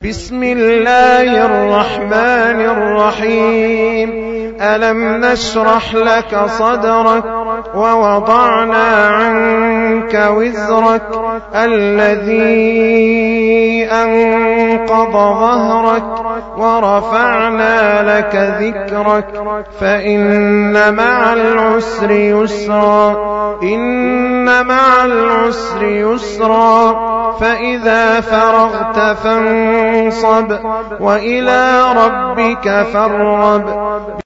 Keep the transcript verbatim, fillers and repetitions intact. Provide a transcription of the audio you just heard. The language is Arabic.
بسم الله الرحمن الرحيم. ألم نشرح لك صدرك ووضعنا عنك وزرك الذي أنقض ظهرك ورفعنا لك ذكرك فإن مع العسر يسرا إن مع العسر يسرا فإذا فرغت فانصب وإلى ربك فارغب.